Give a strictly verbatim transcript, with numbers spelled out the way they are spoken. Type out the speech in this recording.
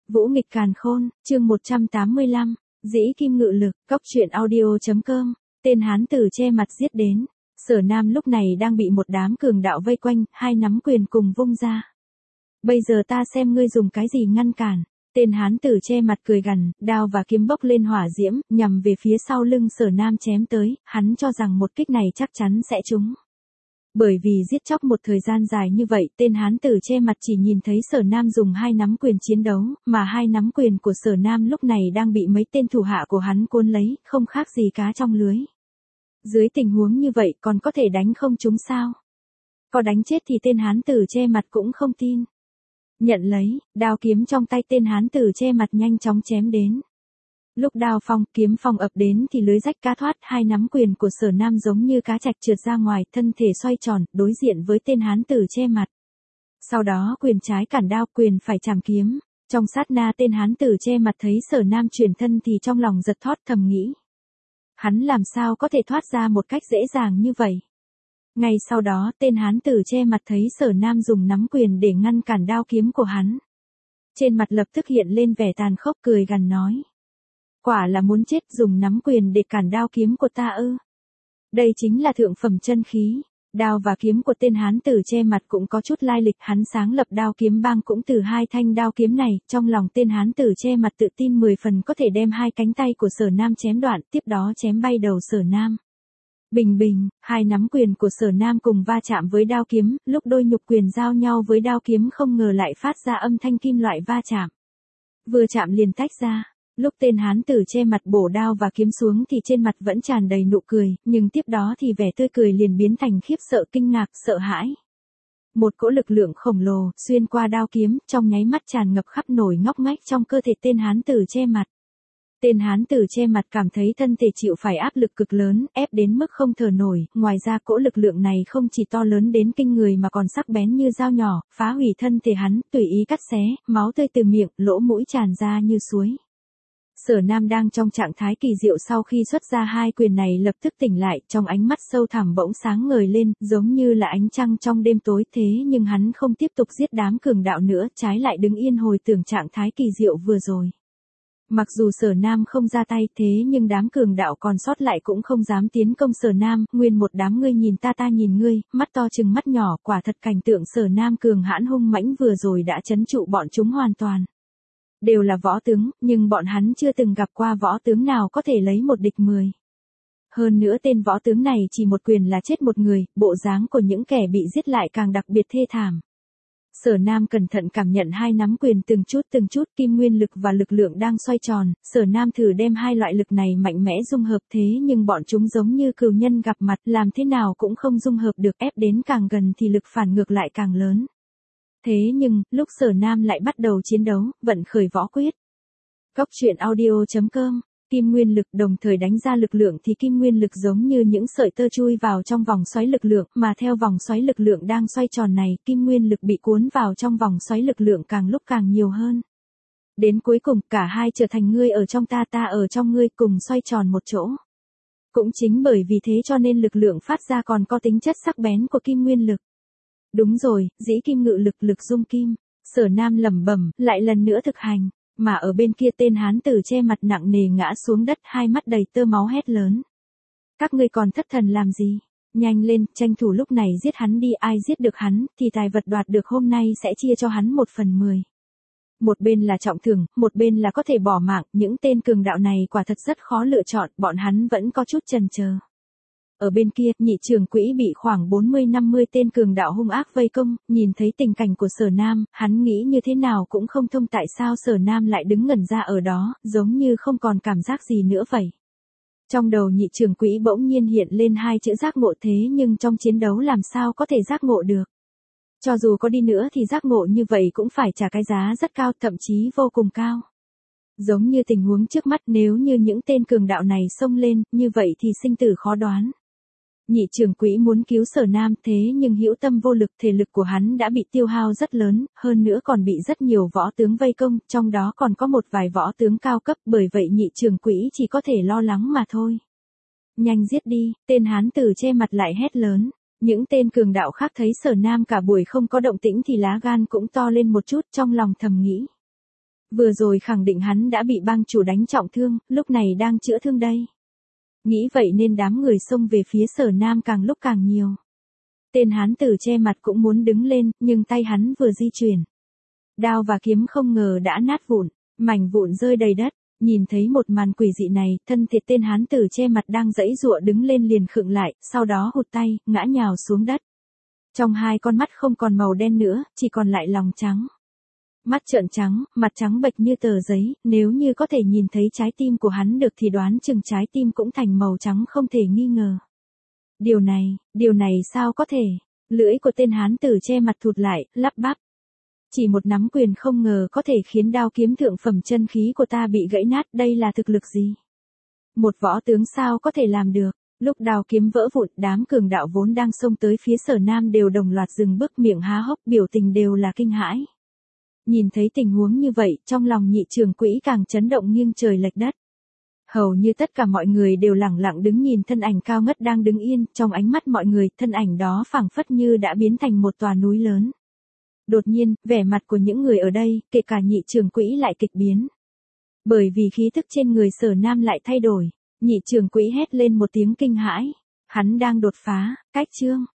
Vũ nghịch càn khôn, chương một trăm tám mươi lăm, dĩ kim ngự lực, cóc truyện audio.com, tên hán tử che mặt giết đến. Sở Nam lúc này đang bị một đám cường đạo vây quanh, hai nắm quyền cùng vung ra. Bây giờ ta xem ngươi dùng cái gì ngăn cản. Tên hán tử che mặt cười gằn, đao và kiếm bốc lên hỏa diễm, nhằm về phía sau lưng Sở Nam chém tới, hắn cho rằng một kích này chắc chắn sẽ trúng. Bởi vì giết chóc một thời gian dài như vậy, tên hán tử che mặt chỉ nhìn thấy Sở Nam dùng hai nắm quyền chiến đấu, mà hai nắm quyền của Sở Nam lúc này đang bị mấy tên thủ hạ của hắn cuốn lấy, không khác gì cá trong lưới. Dưới tình huống như vậy còn có thể đánh không trúng sao? Có đánh chết thì tên hán tử che mặt cũng không tin. Nhận lấy, đao kiếm trong tay tên hán tử che mặt nhanh chóng chém đến. Lúc đao phong, kiếm phong ập đến thì lưới rách cá thoát, hai nắm quyền của Sở Nam giống như cá trạch trượt ra ngoài, thân thể xoay tròn, đối diện với tên hán tử che mặt. Sau đó quyền trái cản đao, quyền phải chạm kiếm. Trong sát na tên hán tử che mặt thấy Sở Nam chuyển thân thì trong lòng giật thót, thầm nghĩ. Hắn làm sao có thể thoát ra một cách dễ dàng như vậy? Ngay sau đó tên hán tử che mặt thấy Sở Nam dùng nắm quyền để ngăn cản đao kiếm của hắn. Trên mặt lập tức hiện lên vẻ tàn khốc, cười gằn nói. Quả là muốn chết, dùng nắm quyền để cản đao kiếm của ta ư? Đây chính là thượng phẩm chân khí. Đao và kiếm của tên hán tử che mặt cũng có chút lai lịch, hắn sáng lập đao kiếm bang cũng từ hai thanh đao kiếm này, trong lòng tên hán tử che mặt tự tin mười phần có thể đem hai cánh tay của Sở Nam chém đoạn, tiếp đó chém bay đầu Sở Nam. Bình bình, hai nắm quyền của Sở Nam cùng va chạm với đao kiếm, lúc đôi nhục quyền giao nhau với đao kiếm không ngờ lại phát ra âm thanh kim loại va chạm. Vừa chạm liền tách ra. Lúc tên hán tử che mặt bổ đao và kiếm xuống thì trên mặt vẫn tràn đầy nụ cười, nhưng tiếp đó thì vẻ tươi cười liền biến thành khiếp sợ, kinh ngạc, sợ hãi. Một cỗ lực lượng khổng lồ xuyên qua đao kiếm, trong nháy mắt tràn ngập khắp nổi ngóc ngách trong cơ thể tên hán tử che mặt. Tên hán tử che mặt cảm thấy thân thể chịu phải áp lực cực lớn, ép đến mức không thở nổi, ngoài ra cỗ lực lượng này không chỉ to lớn đến kinh người mà còn sắc bén như dao nhỏ, phá hủy thân thể hắn, tùy ý cắt xé, máu tươi từ miệng, lỗ mũi tràn ra như suối. Sở Nam đang trong trạng thái kỳ diệu, sau khi xuất ra hai quyền này lập tức tỉnh lại, trong ánh mắt sâu thẳm bỗng sáng ngời lên, giống như là ánh trăng trong đêm tối, thế nhưng hắn không tiếp tục giết đám cường đạo nữa, trái lại đứng yên hồi tưởng trạng thái kỳ diệu vừa rồi. Mặc dù Sở Nam không ra tay, thế nhưng đám cường đạo còn sót lại cũng không dám tiến công Sở Nam, nguyên một đám ngươi nhìn ta ta nhìn ngươi, mắt to chừng mắt nhỏ, quả thật cảnh tượng Sở Nam cường hãn hung mãnh vừa rồi đã trấn trụ bọn chúng hoàn toàn. Đều là võ tướng, nhưng bọn hắn chưa từng gặp qua võ tướng nào có thể lấy một địch mười. Hơn nữa tên võ tướng này chỉ một quyền là chết một người, bộ dáng của những kẻ bị giết lại càng đặc biệt thê thảm. Sở Nam cẩn thận cảm nhận hai nắm quyền từng chút từng chút, kim nguyên lực và lực lượng đang xoay tròn, Sở Nam thử đem hai loại lực này mạnh mẽ dung hợp, thế nhưng bọn chúng giống như cừu nhân gặp mặt, làm thế nào cũng không dung hợp được, ép đến càng gần thì lực phản ngược lại càng lớn. Thế nhưng, lúc Sở Nam lại bắt đầu chiến đấu, vận khởi võ quyết. Cóc truyện audio.com, kim nguyên lực đồng thời đánh ra lực lượng thì kim nguyên lực giống như những sợi tơ chui vào trong vòng xoáy lực lượng, mà theo vòng xoáy lực lượng đang xoay tròn này, kim nguyên lực bị cuốn vào trong vòng xoáy lực lượng càng lúc càng nhiều hơn. Đến cuối cùng, cả hai trở thành ngươi ở trong ta ta ở trong ngươi, cùng xoay tròn một chỗ. Cũng chính bởi vì thế cho nên lực lượng phát ra còn có tính chất sắc bén của kim nguyên lực. Đúng rồi, dĩ kim ngự lực, lực dung kim. Sở Nam lẩm bẩm, lại lần nữa thực hành, mà ở bên kia tên hán tử che mặt nặng nề ngã xuống đất, hai mắt đầy tơ máu hét lớn. Các ngươi còn thất thần làm gì? Nhanh lên, tranh thủ lúc này giết hắn đi, ai giết được hắn, thì tài vật đoạt được hôm nay sẽ chia cho hắn một phần mười. Một bên là trọng thưởng, một bên là có thể bỏ mạng, những tên cường đạo này quả thật rất khó lựa chọn, bọn hắn vẫn có chút chần chờ. Ở bên kia, nhị trưởng quỹ bị khoảng bốn mươi năm mươi tên cường đạo hung ác vây công, nhìn thấy tình cảnh của Sở Nam, hắn nghĩ như thế nào cũng không thông tại sao Sở Nam lại đứng ngẩn ra ở đó, giống như không còn cảm giác gì nữa vậy. Trong đầu nhị trưởng quỹ bỗng nhiên hiện lên hai chữ giác ngộ, thế nhưng trong chiến đấu làm sao có thể giác ngộ được. Cho dù có đi nữa thì giác ngộ như vậy cũng phải trả cái giá rất cao, thậm chí vô cùng cao. Giống như tình huống trước mắt, nếu như những tên cường đạo này xông lên, như vậy thì sinh tử khó đoán. Nhị trưởng quỹ muốn cứu Sở Nam, thế nhưng hữu tâm vô lực, thể lực của hắn đã bị tiêu hao rất lớn, hơn nữa còn bị rất nhiều võ tướng vây công, trong đó còn có một vài võ tướng cao cấp, bởi vậy nhị trưởng quỹ chỉ có thể lo lắng mà thôi. Nhanh giết đi, tên hán tử che mặt lại hét lớn. Những tên cường đạo khác thấy Sở Nam cả buổi không có động tĩnh thì lá gan cũng to lên một chút, trong lòng thầm nghĩ. Vừa rồi khẳng định hắn đã bị bang chủ đánh trọng thương, lúc này đang chữa thương đây. Nghĩ vậy nên đám người xông về phía Sở Nam càng lúc càng nhiều. Tên hán tử che mặt cũng muốn đứng lên, nhưng tay hắn vừa di chuyển. Đao và kiếm không ngờ đã nát vụn, mảnh vụn rơi đầy đất. Nhìn thấy một màn quỷ dị này, thân thiệt tên hán tử che mặt đang giãy giụa đứng lên liền khựng lại, sau đó hụt tay, ngã nhào xuống đất. Trong hai con mắt không còn màu đen nữa, chỉ còn lại lòng trắng. Mắt trợn trắng, mặt trắng bệch như tờ giấy, nếu như có thể nhìn thấy trái tim của hắn được thì đoán chừng trái tim cũng thành màu trắng không thể nghi ngờ. Điều này, điều này sao có thể? Lưỡi của tên hán tử che mặt thụt lại, lắp bắp. Chỉ một nắm quyền không ngờ có thể khiến đao kiếm thượng phẩm chân khí của ta bị gãy nát, đây là thực lực gì? Một võ tướng sao có thể làm được? Lúc đao kiếm vỡ vụn, đám cường đạo vốn đang xông tới phía Sở Nam đều đồng loạt dừng bước, miệng há hốc, biểu tình đều là kinh hãi. Nhìn thấy tình huống như vậy, trong lòng Nhị trưởng quỹ càng chấn động nghiêng trời lệch đất. Hầu như tất cả mọi người đều lẳng lặng đứng nhìn thân ảnh cao ngất đang đứng yên, trong ánh mắt mọi người, thân ảnh đó phảng phất như đã biến thành một tòa núi lớn. Đột nhiên, vẻ mặt của những người ở đây, kể cả Nhị trưởng quỹ lại kịch biến. Bởi vì khí thức trên người Sở Nam lại thay đổi, Nhị trưởng quỹ hét lên một tiếng kinh hãi. Hắn đang đột phá, cách chương.